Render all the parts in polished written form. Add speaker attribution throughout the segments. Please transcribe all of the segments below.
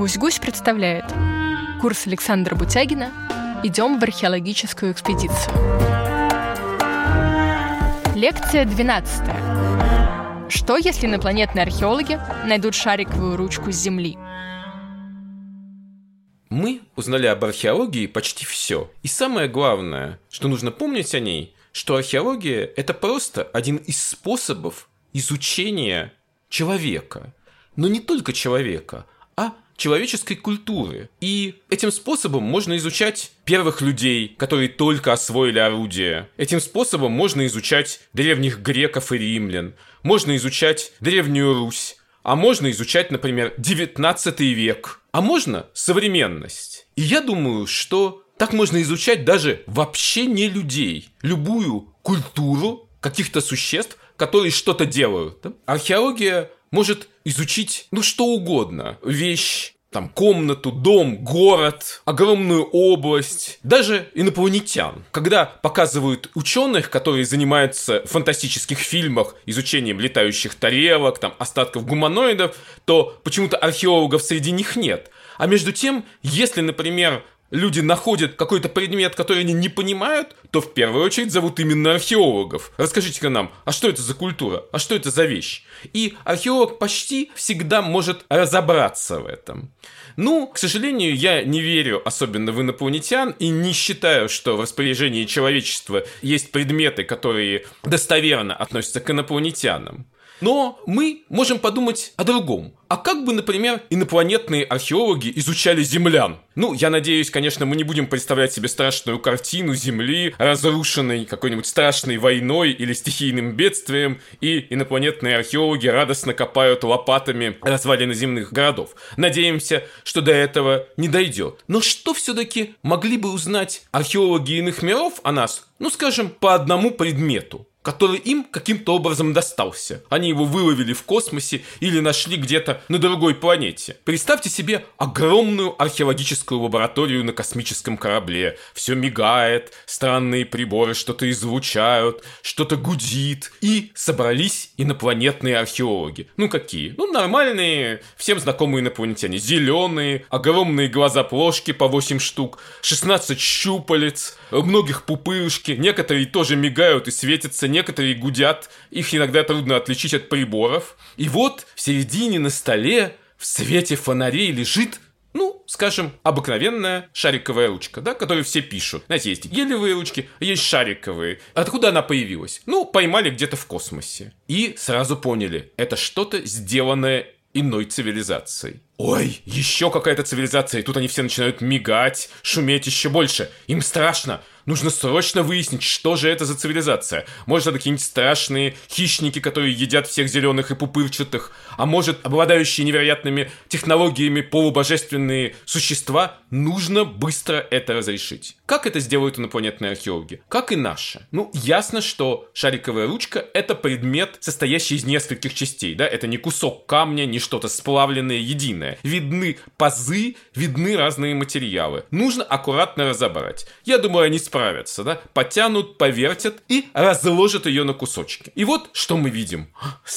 Speaker 1: Гусь-Гусь представляет курс Александра Бутягина «Идем в археологическую экспедицию». Лекция 12. Что, если инопланетные археологи найдут шариковую ручку с Земли?
Speaker 2: Мы узнали об археологии почти все. И самое главное, что нужно помнить о ней, что археология – это просто один из способов изучения человека. Но не только человека, а человеческой культуры. И этим способом можно изучать первых людей, которые только освоили орудие. Этим способом можно изучать древних греков и римлян. Можно изучать Древнюю Русь. А можно изучать, например, 19 век. А можно современность. И я думаю, что так можно изучать даже вообще не людей. Любую культуру каких-то существ, которые что-то делают. Археология может изучить, что угодно. Вещь, комнату, дом, город, огромную область, даже инопланетян. Когда показывают ученых, которые занимаются в фантастических фильмах изучением летающих тарелок, остатков гуманоидов, то почему-то археологов среди них нет. А между тем, если, например, люди находят какой-то предмет, который они не понимают, то в первую очередь зовут именно археологов. Расскажите-ка нам, а что это за культура? А что это за вещь? И археолог почти всегда может разобраться в этом. К сожалению, я не верю особенно в инопланетян и не считаю, что в распоряжении человечества есть предметы, которые достоверно относятся к инопланетянам. Но мы можем подумать о другом. А как бы, например, инопланетные археологи изучали землян? Я надеюсь, конечно, мы не будем представлять себе страшную картину Земли, разрушенной какой-нибудь страшной войной или стихийным бедствием, и инопланетные археологи радостно копают лопатами развалины земных городов. Надеемся, что до этого не дойдет. Но что все-таки могли бы узнать археологи иных миров о нас, скажем, по одному предмету, который им каким-то образом достался? Они его выловили в космосе или нашли где-то на другой планете. Представьте себе огромную археологическую лабораторию на космическом корабле. Все мигает, странные приборы что-то излучают, что-то гудит. И собрались инопланетные археологи. Какие? Нормальные, всем знакомые инопланетяне. Зеленые, огромные глаза-плошки по 8 штук, 16 щупалец, у многих пупырышки. Некоторые тоже мигают и светятся, некоторые гудят, их иногда трудно отличить от приборов. И вот в середине на столе в свете фонарей лежит, скажем, обыкновенная шариковая ручка, которую все пишут. Знаете, есть гелевые ручки, есть шариковые. Откуда она появилась? Поймали где-то в космосе. И сразу поняли, это что-то сделанное иной цивилизацией. Ой, еще какая-то цивилизация, и тут они все начинают мигать, шуметь еще больше. Им страшно. Нужно срочно выяснить, что же это за цивилизация. Может, это какие-нибудь страшные хищники, которые едят всех зеленых и пупырчатых, а может, обладающие невероятными технологиями полубожественные существа. Нужно быстро это разрешить. Как это сделают инопланетные археологи? Как и наши. Ясно, что шариковая ручка – это предмет, состоящий из нескольких частей. Это не кусок камня, не что-то сплавленное, единое. Видны пазы, видны разные материалы. Нужно аккуратно разобрать. Я думаю, они справятся, потянут, повертят и разложат ее на кусочки. И вот что мы видим.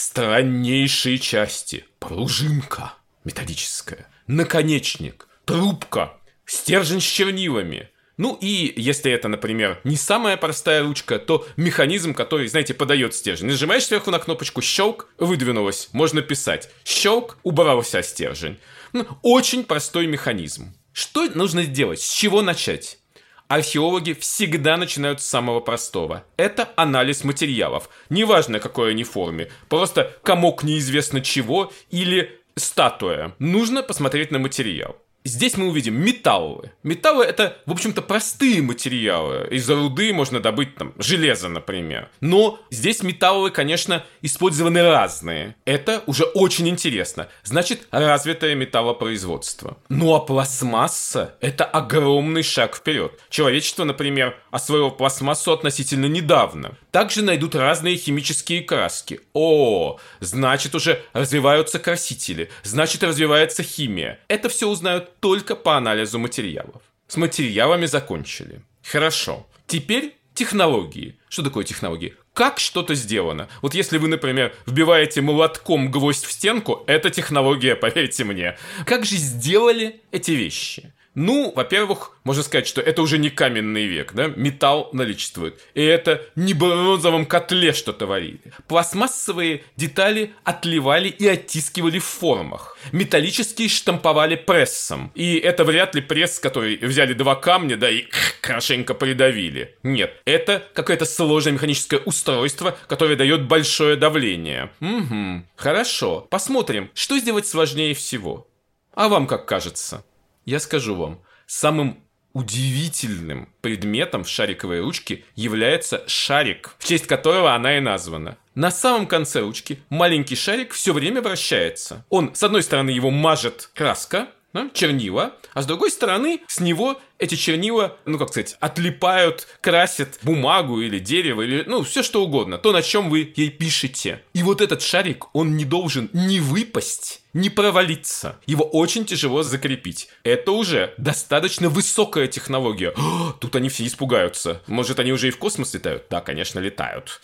Speaker 2: Страннейшие части. Пружинка металлическая, наконечник, трубка, стержень с чернилами. И если это, например, не самая простая ручка, то механизм, который, подает стержень. Нажимаешь сверху на кнопочку, щелк, выдвинулось, можно писать. Щелк, убрался стержень. Очень простой механизм. Что нужно сделать? С чего начать? Археологи всегда начинают с самого простого. Это анализ материалов. Неважно, какой они форме. Просто комок неизвестно чего или статуя. Нужно посмотреть на материал. Здесь мы увидим металлы. Металлы – это, в общем-то, простые материалы. Из руды можно добыть, железо, например. Но здесь металлы, конечно, использованы разные. Это уже очень интересно. Значит, развитое металлопроизводство. А пластмасса – это огромный шаг вперед. Человечество, например, освоило пластмассу относительно недавно. Также найдут разные химические краски. Значит, уже развиваются красители. Значит, развивается химия. Это все узнают только по анализу материалов. С материалами закончили. Хорошо. Теперь технологии. Что такое технологии? как что-то сделано. Вот если вы, например, вбиваете молотком гвоздь в стенку, это технология, поверьте мне. Как же сделали эти вещи? Ну, во-первых, можно сказать, что это уже не каменный век, да? Металл наличествует. И это не в бронзовом котле что-то варили. Пластмассовые детали отливали и оттискивали в формах. Металлические штамповали прессом. И это вряд ли пресс, который взяли 2 камня, да, и хорошенько придавили. Нет, это какое-то сложное механическое устройство, которое дает большое давление. Угу, хорошо. Посмотрим, что сделать сложнее всего. А вам как кажется? Я скажу вам, самым удивительным предметом в шариковой ручке является шарик, в честь которого она и названа. На самом конце ручки маленький шарик все время вращается. Он, с одной стороны, его мажет краска, да, чернила, а с другой стороны, с него эти чернила, отлипают, красят бумагу или дерево, или, все что угодно, то, на чем вы ей пишете. И вот этот шарик, он не должен ни выпасть, ни провалиться. Его очень тяжело закрепить. Это уже достаточно высокая технология. Тут они все испугаются. Может, они уже и в космос летают? Да, конечно, летают.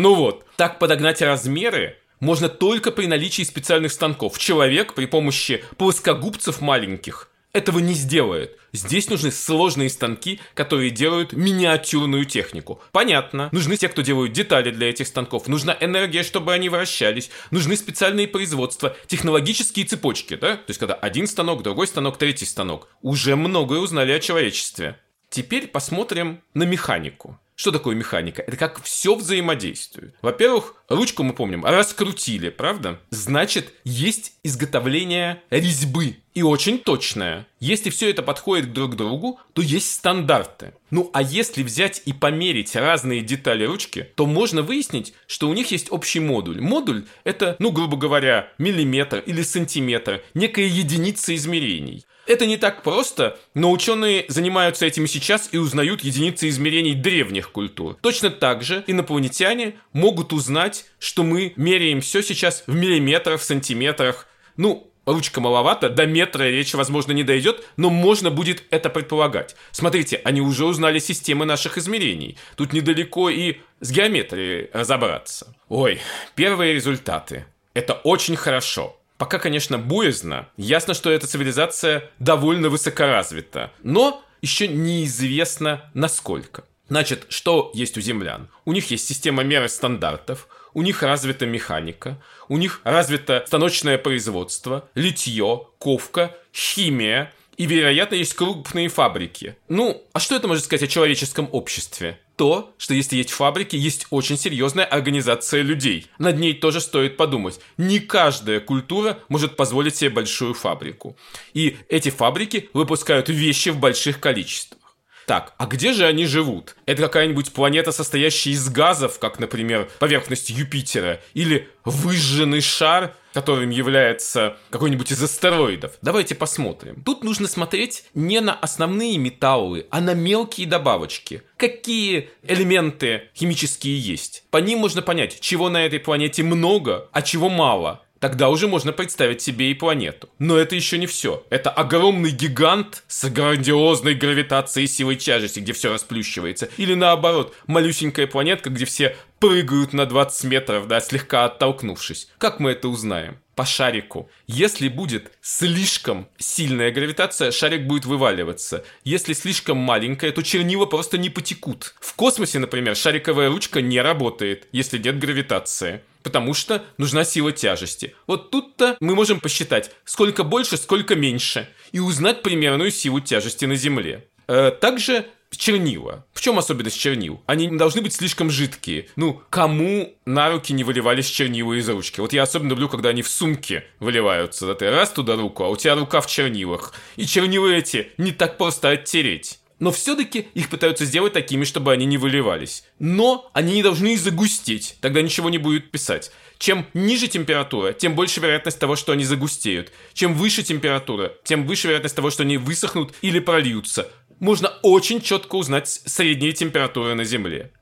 Speaker 2: Так подогнать размеры можно только при наличии специальных станков. Человек при помощи плоскогубцев маленьких этого не сделает. Здесь нужны сложные станки, которые делают миниатюрную технику. Понятно, нужны те, кто делают детали для этих станков, нужна энергия, чтобы они вращались, нужны специальные производства, технологические цепочки, да? То есть, когда один станок, другой станок, третий станок. Уже многое узнали о человечестве. Теперь посмотрим на механику. Что такое механика? Это как все взаимодействует. Во-первых, ручку мы помним, раскрутили, правда? Значит, есть изготовление резьбы. И очень точное. Если все это подходит друг к другу, то есть стандарты. А если взять и померить разные детали ручки, то можно выяснить, что у них есть общий модуль. Модуль – это, грубо говоря, миллиметр или сантиметр, некая единица измерений. Это не так просто, но ученые занимаются этим сейчас и узнают единицы измерений древних культур. Точно так же инопланетяне могут узнать, что мы меряем все сейчас в миллиметрах, в сантиметрах. Ручка маловато, до метра речь, возможно, не дойдет, но можно будет это предполагать. Смотрите, они уже узнали системы наших измерений. Тут недалеко и с геометрией разобраться. Первые результаты. Это очень хорошо. Пока, конечно, боязно. Ясно, что эта цивилизация довольно высокоразвита. Но еще неизвестно, насколько. Значит, что есть у землян? У них есть система меры стандартов, у них развита механика, у них развито станочное производство, литье, ковка, химия и, вероятно, есть крупные фабрики. А что это может сказать о человеческом обществе? То, что если есть фабрики, есть очень серьезная организация людей. Над ней тоже стоит подумать. Не каждая культура может позволить себе большую фабрику. И эти фабрики выпускают вещи в больших количествах. Так, а где же они живут? Это какая-нибудь планета, состоящая из газов, как, например, поверхность Юпитера, или выжженный шар, которым является какой-нибудь из астероидов? Давайте посмотрим. Тут нужно смотреть не на основные металлы, а на мелкие добавочки. Какие элементы химические есть? По ним можно понять, чего на этой планете много, а чего мало. Тогда уже можно представить себе и планету. Но это еще не все. Это огромный гигант с грандиозной гравитацией и силой тяжести, где все расплющивается. Или наоборот, малюсенькая планетка, где все прыгают на 20 метров, слегка оттолкнувшись. Как мы это узнаем? По шарику. Если будет слишком сильная гравитация, шарик будет вываливаться. Если слишком маленькая, то чернила просто не потекут. В космосе, например, шариковая ручка не работает, если нет гравитации. Потому что нужна сила тяжести. Вот тут-то мы можем посчитать, сколько больше, сколько меньше. И узнать примерную силу тяжести на Земле. Также чернила. В чем особенность чернил? Они не должны быть слишком жидкие. Кому на руки не выливались чернила из ручки? Вот я особенно люблю, когда они в сумке выливаются. Да ты раз туда руку, а у тебя рука в чернилах. И чернила эти не так просто оттереть. Но все-таки их пытаются сделать такими, чтобы они не выливались. Но они не должны загустеть, тогда ничего не будет писать. Чем ниже температура, тем больше вероятность того, что они загустеют. Чем выше температура, тем выше вероятность того, что они высохнут или прольются. Можно очень четко узнать средние температуры на Земле.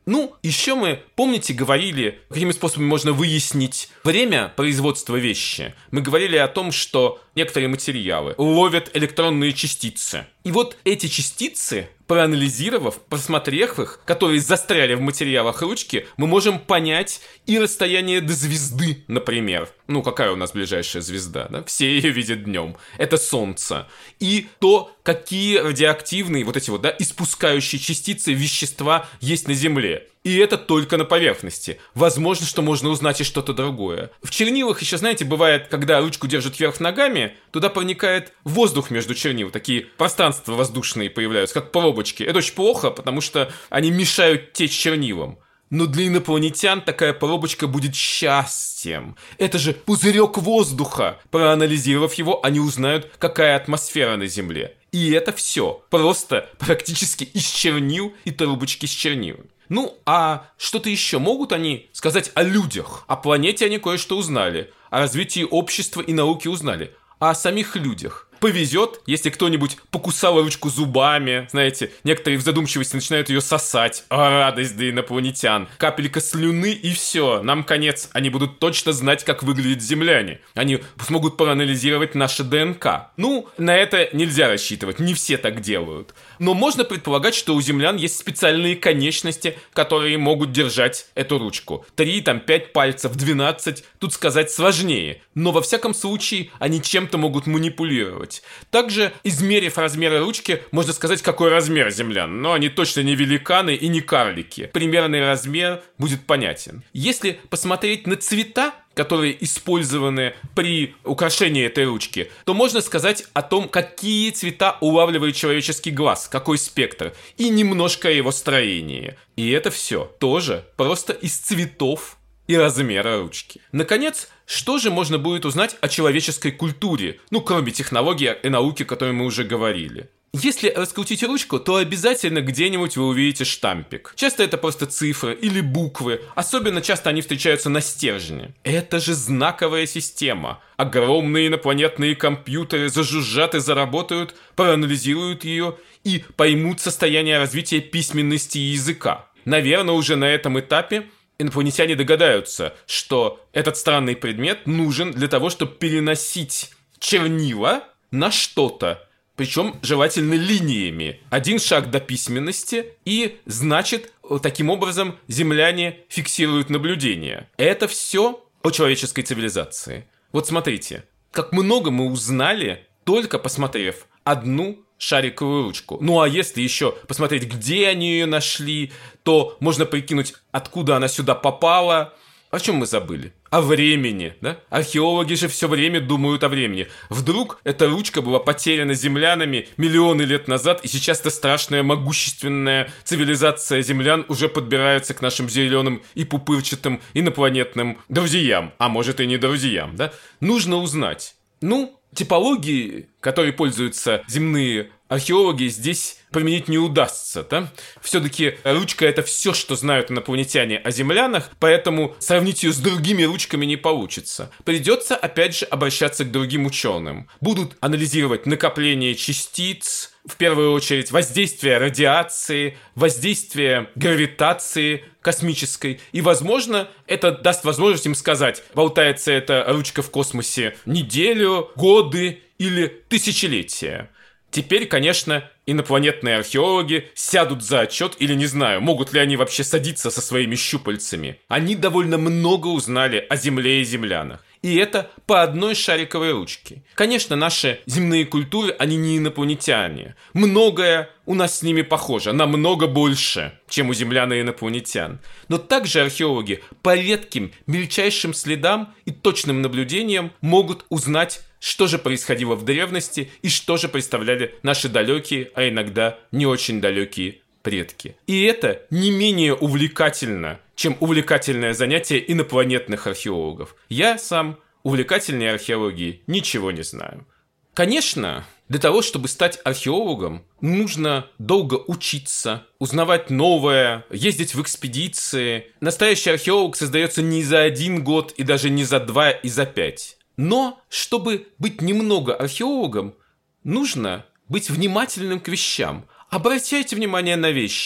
Speaker 2: Ну, еще мы, помните, говорили, какими способами можно выяснить время производства вещи. Мы говорили о том, что некоторые материалы ловят электронные частицы. И вот эти частицы, проанализировав, просмотрев их, которые застряли в материалах ручки, мы можем понять и расстояние до звезды, например. Ну, какая у нас ближайшая звезда, да? Все ее видят днем. Это Солнце. И то, какие радиоактивные, вот эти вот, да, испускающие частицы вещества есть на Земле. И это только на поверхности. Возможно, что можно узнать и что-то другое. В чернилах еще, знаете, бывает, когда ручку держат вверх ногами, туда проникает воздух между чернил. Такие пространства воздушные появляются, как пробочки. Это очень плохо, потому что они мешают течь чернилам. Но для инопланетян такая пробочка будет счастьем. Это же пузырек воздуха. Проанализировав его, они узнают, какая атмосфера на Земле. И это все. Просто практически из чернил и трубочки с чернилами. Ну, а что-то еще могут они сказать о людях? О планете они кое-что узнали. О развитии общества и науки узнали. А о самих людях? Повезет, если кто-нибудь покусал ручку зубами, знаете, некоторые в задумчивости начинают ее сосать. Радость для инопланетян. Капелька слюны и все, нам конец. Они будут точно знать, как выглядят земляне. Они смогут проанализировать наше ДНК. Ну, на это нельзя рассчитывать, не все так делают. Но можно предполагать, что у землян есть специальные конечности, которые могут держать эту ручку. 3, 5 пальцев, 12, тут сказать сложнее. Но во всяком случае, они чем-то могут манипулировать. Также, измерив размеры ручки, можно сказать, какой размер землян. Но они точно не великаны и не карлики. Примерный размер будет понятен. Если посмотреть на цвета, которые использованы при украшении этой ручки, то можно сказать о том, какие цвета улавливает человеческий глаз, какой спектр, и немножко о его строении. И это все тоже просто из цветов и размера ручки. Наконец, что же можно будет узнать о человеческой культуре, ну, кроме технологий и науки, о которой мы уже говорили? Если раскрутить ручку, то обязательно где-нибудь вы увидите штампик. Часто это просто цифры или буквы. Особенно часто они встречаются на стержне. Это же знаковая система. Огромные инопланетные компьютеры зажужжат и заработают, проанализируют ее и поймут состояние развития письменности и языка. Наверное, уже на этом этапе инопланетяне догадаются, что этот странный предмет нужен для того, чтобы переносить чернила на что-то. Причем желательно линиями. 1 шаг до письменности, и, значит, таким образом земляне фиксируют наблюдения. Это все о человеческой цивилизации. Вот смотрите, как много мы узнали, только посмотрев одну шариковую ручку. Ну а если еще посмотреть, где они ее нашли, то можно прикинуть, откуда она сюда попала. О чем мы забыли? О времени, да? Археологи же все время думают о времени. Вдруг эта ручка была потеряна землянами миллионы лет назад, и сейчас эта страшная могущественная цивилизация землян уже подбирается к нашим зеленым и пупырчатым инопланетным друзьям. А может и не друзьям, да? Нужно узнать. Ну, типологии, которой пользуются земные археологи, здесь применить не удастся, да? Все-таки ручка — это все, что знают инопланетяне о землянах, поэтому сравнить ее с другими ручками не получится. Придется, опять же, обращаться к другим ученым. Будут анализировать накопление частиц, в первую очередь воздействие радиации, воздействие гравитации космической. И, возможно, это даст возможность им сказать, болтается эта ручка в космосе неделю, годы или тысячелетия. Теперь, конечно, инопланетные археологи сядут за отчет, или не знаю, могут ли они вообще садиться со своими щупальцами. Они довольно много узнали о Земле и землянах. И это по одной шариковой ручке. Конечно, наши земные культуры, они не инопланетяне. Многое у нас с ними похоже, намного больше, чем у землян и инопланетян. Но также археологи по редким, мельчайшим следам и точным наблюдениям могут узнать, что же происходило в древности и что же представляли наши далекие, а иногда не очень далекие предки. И это не менее увлекательно, чем увлекательное занятие инопланетных археологов. Я сам увлекательной археологии ничего не знаю. Конечно, для того, чтобы стать археологом, нужно долго учиться, узнавать новое, ездить в экспедиции. Настоящий археолог создается не за 1 год и даже не за 2 и за 5. Но, чтобы быть немного археологом, нужно быть внимательным к вещам. Обращайте внимание на вещи.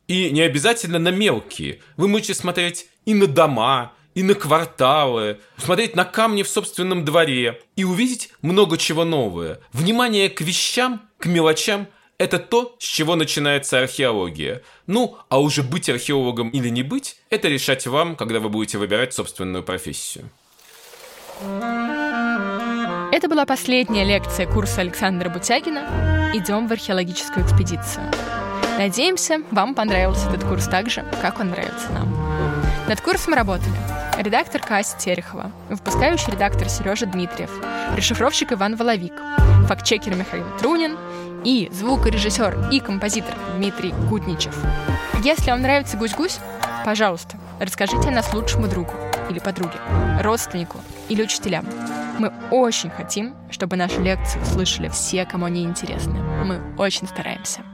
Speaker 2: И не обязательно на мелкие. Вы можете смотреть и на дома, и на кварталы, смотреть на камни в собственном дворе и увидеть много чего новое. Внимание к вещам, к мелочам – это то, с чего начинается археология. Ну, а уже быть археологом или не быть – это решать вам, когда вы будете выбирать собственную профессию.
Speaker 1: Это была последняя лекция курса Александра Бутягина «Идем в археологическую экспедицию». Надеемся, вам понравился этот курс так же, как он нравится нам. Над курсом работали редактор Катя Терехова, выпускающий редактор Сережа Дмитриев, расшифровщик Иван Воловик, фактчекер Михаил Трунин и звукорежиссер и композитор Дмитрий Кутничев. Если вам нравится «Гусь-гусь», пожалуйста, расскажите о нас лучшему другу или подруге, родственнику или учителям. Мы очень хотим, чтобы наши лекции услышали все, кому они интересны. Мы очень стараемся.